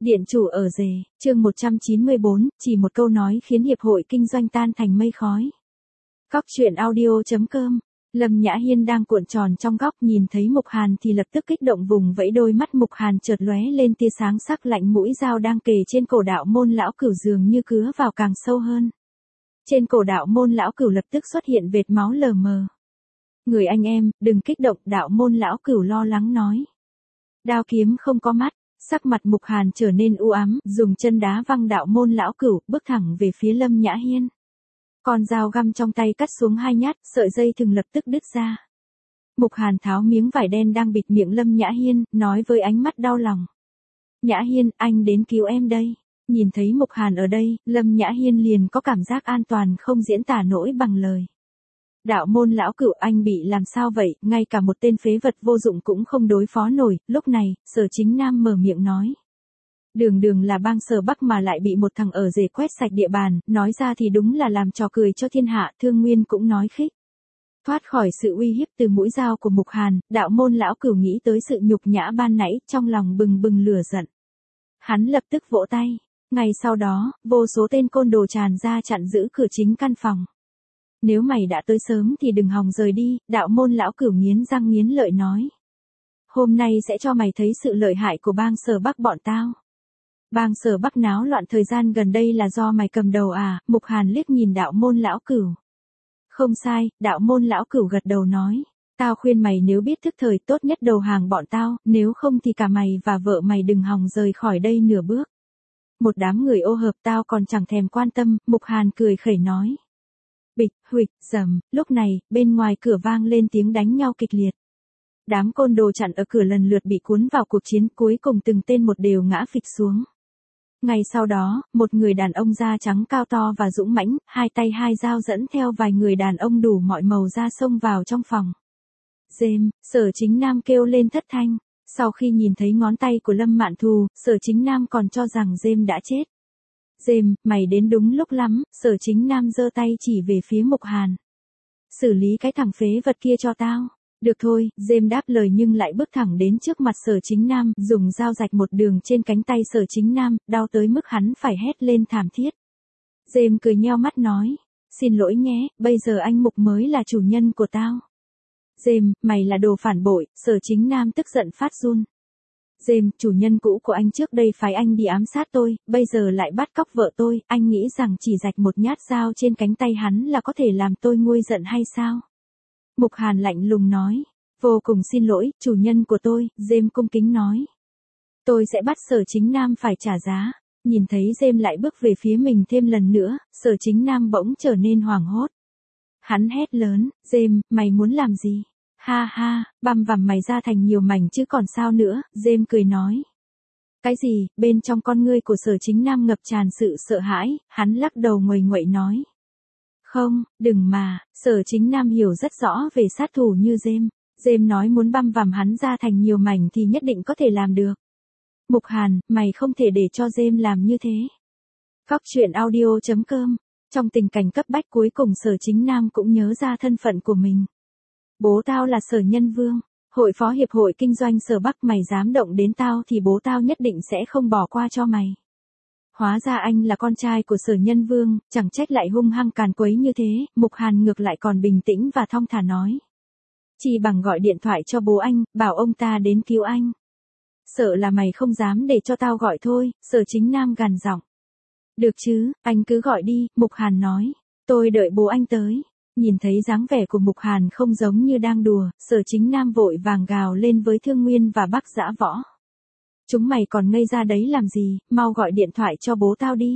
Điện chủ ở rể, chương 194, chỉ một câu nói khiến hiệp hội kinh doanh tan thành mây khói. Góc truyện audio.com. Lâm Nhã Hiên đang cuộn tròn trong góc nhìn thấy Mục Hàn thì lập tức kích động vùng vẫy đôi mắt Mục Hàn chợt lóe lên tia sáng sắc lạnh, mũi dao đang kề trên cổ Đạo Môn lão cửu dường như cứa vào càng sâu hơn. Trên cổ Đạo Môn lão cửu lập tức xuất hiện vệt máu lờ mờ. Người anh em, đừng kích động, Đạo Môn lão cửu lo lắng nói. Đao kiếm không có mắt. Sắc mặt Mục Hàn trở nên u ám, dùng chân đá văng Đạo Môn lão cửu, bước thẳng về phía Lâm Nhã Hiên. Con dao găm trong tay cắt xuống 2 nhát, sợi dây thừng lập tức đứt ra. Mục Hàn tháo miếng vải đen đang bịt miệng Lâm Nhã Hiên, nói với ánh mắt đau lòng. Nhã Hiên, anh đến cứu em đây. Nhìn thấy Mục Hàn ở đây, Lâm Nhã Hiên liền có cảm giác an toàn không diễn tả nổi bằng lời. Đạo Môn lão cửu, anh bị làm sao vậy, ngay cả một tên phế vật vô dụng cũng không đối phó nổi. Lúc này, Sở Chính Nam mở miệng nói. Đường là bang Sở Bắc mà lại bị một thằng ở rể quét sạch địa bàn, nói ra thì đúng là làm trò cười cho thiên hạ. Thương Nguyên cũng nói khích. Thoát khỏi sự uy hiếp từ mũi dao của Mục Hàn, Đạo Môn lão cửu nghĩ tới sự nhục nhã ban nãy, trong lòng bừng bừng lửa giận. Hắn lập tức vỗ tay. Ngay sau đó, vô số tên côn đồ tràn ra chặn giữ cửa chính căn phòng. Nếu mày đã tới sớm thì đừng hòng rời đi, Đạo Môn lão cửu nghiến răng nghiến lợi nói. Hôm nay sẽ cho mày thấy sự lợi hại của bang Sở Bắc bọn tao. Bang Sở Bắc náo loạn thời gian gần đây là do mày cầm đầu à? Mục Hàn liếc nhìn Đạo Môn lão cửu. Không sai, Đạo Môn lão cửu gật đầu nói. Tao khuyên mày nếu biết thức thời tốt nhất đầu hàng bọn tao, nếu không thì cả mày và vợ mày đừng hòng rời khỏi đây nửa bước. Một đám người ô hợp tao còn chẳng thèm quan tâm, Mục Hàn cười khẩy nói. Bịch, huỵch, rầm, lúc này, bên ngoài cửa vang lên tiếng đánh nhau kịch liệt. Đám côn đồ chặn ở cửa lần lượt bị cuốn vào cuộc chiến, cuối cùng từng tên một đều ngã phịch xuống. Ngay sau đó, một người đàn ông da trắng cao to và dũng mãnh, 2 tay 2 dao dẫn theo vài người đàn ông đủ mọi màu da xông vào trong phòng. Dêm, Sở Chính Nam kêu lên thất thanh. Sau khi nhìn thấy ngón tay của Lâm Mạn Thù, Sở Chính Nam còn cho rằng Dêm đã chết. Dêm, mày đến đúng lúc lắm, Sở Chính Nam giơ tay chỉ về phía Mục Hàn. Xử lý cái thằng phế vật kia cho tao. Được thôi, Dêm đáp lời nhưng lại bước thẳng đến trước mặt Sở Chính Nam, dùng dao rạch một đường trên cánh tay Sở Chính Nam, đau tới mức hắn phải hét lên thảm thiết. Dêm cười nheo mắt nói, xin lỗi nhé, bây giờ anh Mục mới là chủ nhân của tao. Dêm, mày là đồ phản bội, Sở Chính Nam tức giận phát run. Dêm, chủ nhân cũ của anh trước đây phái anh đi ám sát tôi, bây giờ lại bắt cóc vợ tôi, anh nghĩ rằng chỉ rạch một nhát dao trên cánh tay hắn là có thể làm tôi nguôi giận hay sao? Mục Hàn lạnh lùng nói, vô cùng xin lỗi, chủ nhân của tôi, Dêm cung kính nói. Tôi sẽ bắt Sở Chính Nam phải trả giá. Nhìn thấy Dêm lại bước về phía mình thêm lần nữa, Sở Chính Nam bỗng trở nên hoảng hốt. Hắn hét lớn, Dêm, mày muốn làm gì? Ha ha, băm vằm mày ra thành nhiều mảnh chứ còn sao nữa, Dêm cười nói. Cái gì, bên trong con ngươi của Sở Chính Nam ngập tràn sự sợ hãi, hắn lắc đầu nguầy nguậy nói. Không, đừng mà, Sở Chính Nam hiểu rất rõ về sát thủ như Dêm. Dêm nói muốn băm vằm hắn ra thành nhiều mảnh thì nhất định có thể làm được. Mục Hàn, mày không thể để cho Dêm làm như thế. Góc truyện audio.com. Trong tình cảnh cấp bách cuối cùng Sở Chính Nam cũng nhớ ra thân phận của mình. Bố tao là Sở Nhân Vương, hội phó hiệp hội kinh doanh Sở Bắc, mày dám động đến tao thì bố tao nhất định sẽ không bỏ qua cho mày. Hóa ra anh là con trai của Sở Nhân Vương, chẳng trách lại hung hăng càn quấy như thế. Mục Hàn ngược lại còn bình tĩnh và thong thả nói. Chỉ bằng gọi điện thoại cho bố anh, bảo ông ta đến cứu anh. Sợ là mày không dám để cho tao gọi thôi, Sở Chính Nam gằn giọng. Được chứ, anh cứ gọi đi, Mục Hàn nói. Tôi đợi bố anh tới. Nhìn thấy dáng vẻ của Mục Hàn không giống như đang đùa, Sở Chính Nam vội vàng gào lên với Thương Nguyên và Bắc Dã Võ. Chúng mày còn ngây ra đấy làm gì, mau gọi điện thoại cho bố tao đi.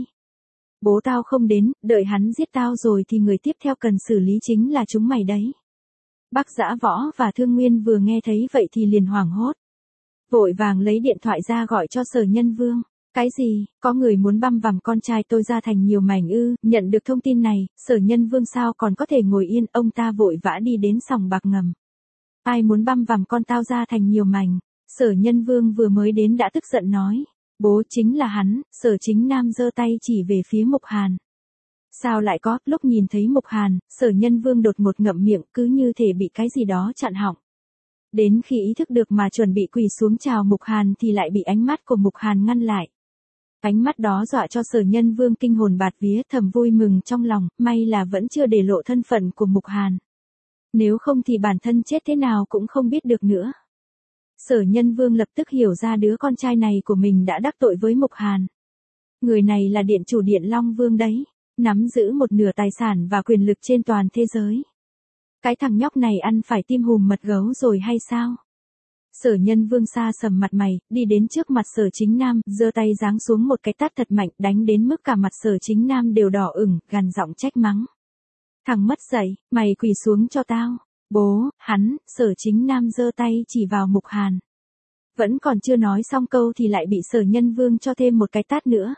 Bố tao không đến, đợi hắn giết tao rồi thì người tiếp theo cần xử lý chính là chúng mày đấy. Bắc Dã Võ và Thương Nguyên vừa nghe thấy vậy thì liền hoảng hốt. Vội vàng lấy điện thoại ra gọi cho Sở Nhân Vương. Cái gì, có người muốn băm vằm con trai tôi ra thành nhiều mảnh ư? Nhận được thông tin này, Sở Nhân Vương sao còn có thể ngồi yên, ông ta vội vã đi đến sòng bạc ngầm. Ai muốn băm vằm con tao ra thành nhiều mảnh? Sở Nhân Vương vừa mới đến đã tức giận nói. Bố chính là hắn. Sở Chính Nam giơ tay chỉ về phía Mục Hàn. Sao lại có, lúc nhìn thấy Mục Hàn, Sở Nhân Vương đột ngột ngậm miệng, cứ như thể bị cái gì đó chặn họng. Đến khi ý thức được mà chuẩn bị quỳ xuống chào Mục Hàn thì lại bị ánh mắt của Mục Hàn ngăn lại. Ánh mắt đó dọa cho Sở Nhân Vương kinh hồn bạt vía, thầm vui mừng trong lòng, may là vẫn chưa để lộ thân phận của Mục Hàn. Nếu không thì bản thân chết thế nào cũng không biết được nữa. Sở Nhân Vương lập tức hiểu ra đứa con trai này của mình đã đắc tội với Mục Hàn. Người này là điện chủ Điện Long Vương đấy, nắm giữ một nửa tài sản và quyền lực trên toàn thế giới. Cái thằng nhóc này ăn phải tim hùm mật gấu rồi hay sao? Sở Nhân Vương xa sầm mặt mày, đi đến trước mặt Sở Chính Nam, giơ tay giáng xuống một cái tát thật mạnh, đánh đến mức cả mặt Sở Chính Nam đều đỏ ửng, gằn giọng trách mắng. Thằng mất dạy, mày quỳ xuống cho tao. Bố, hắn, Sở Chính Nam giơ tay chỉ vào Mục Hàn. Vẫn còn chưa nói xong câu thì lại bị Sở Nhân Vương cho thêm một cái tát nữa.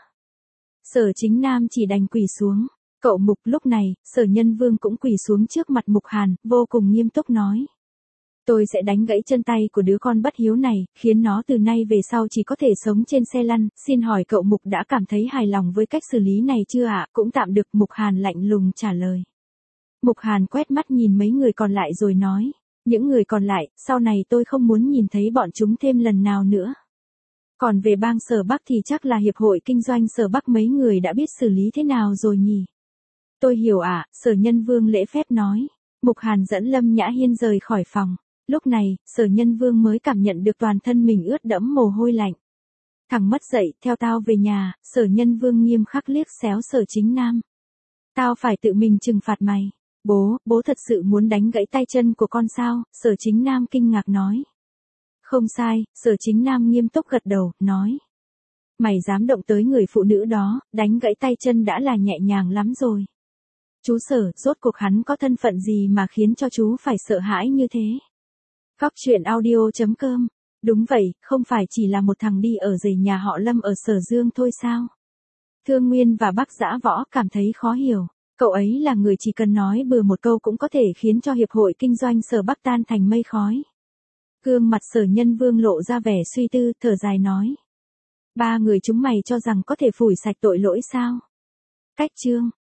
Sở Chính Nam chỉ đành quỳ xuống. Cậu Mục. Lúc này, Sở Nhân Vương cũng quỳ xuống trước mặt Mục Hàn, vô cùng nghiêm túc nói. Tôi sẽ đánh gãy chân tay của đứa con bất hiếu này, khiến nó từ nay về sau chỉ có thể sống trên xe lăn. Xin hỏi cậu Mục đã cảm thấy hài lòng với cách xử lý này chưa ạ? Cũng tạm được. Mục Hàn lạnh lùng trả lời. Mục Hàn quét mắt nhìn mấy người còn lại rồi nói. Những người còn lại, sau này tôi không muốn nhìn thấy bọn chúng thêm lần nào nữa. Còn về bang Sở Bắc thì chắc là Hiệp hội Kinh doanh Sở Bắc mấy người đã biết xử lý thế nào rồi nhỉ? Tôi hiểu ạ, Sở Nhân Vương lễ phép nói. Mục Hàn dẫn Lâm Nhã Hiên rời khỏi phòng. Lúc này, Sở Nhân Vương mới cảm nhận được toàn thân mình ướt đẫm mồ hôi lạnh. Thằng mất dạy, theo tao về nhà. Sở Nhân Vương nghiêm khắc liếc xéo Sở Chính Nam. Tao phải tự mình trừng phạt mày. Bố thật sự muốn đánh gãy tay chân của con sao? Sở Chính Nam kinh ngạc nói. Không sai, Sở Chính Nam nghiêm túc gật đầu, nói. Mày dám động tới người phụ nữ đó, đánh gãy tay chân đã là nhẹ nhàng lắm rồi. Chú Sở, rốt cuộc hắn có thân phận gì mà khiến cho chú phải sợ hãi như thế? Góc truyện audio.com. Đúng vậy, không phải chỉ là một thằng đi ở rể nhà họ Lâm ở Sở Dương thôi sao? Thương Nguyên và Bắc Dã Võ cảm thấy khó hiểu. Cậu ấy là người chỉ cần nói bừa một câu cũng có thể khiến cho Hiệp hội Kinh doanh Sở Bắc tan thành mây khói. Gương mặt Sở Nhân Vương lộ ra vẻ suy tư, thở dài nói. Ba người chúng mày cho rằng có thể phủi sạch tội lỗi sao? Cách chương.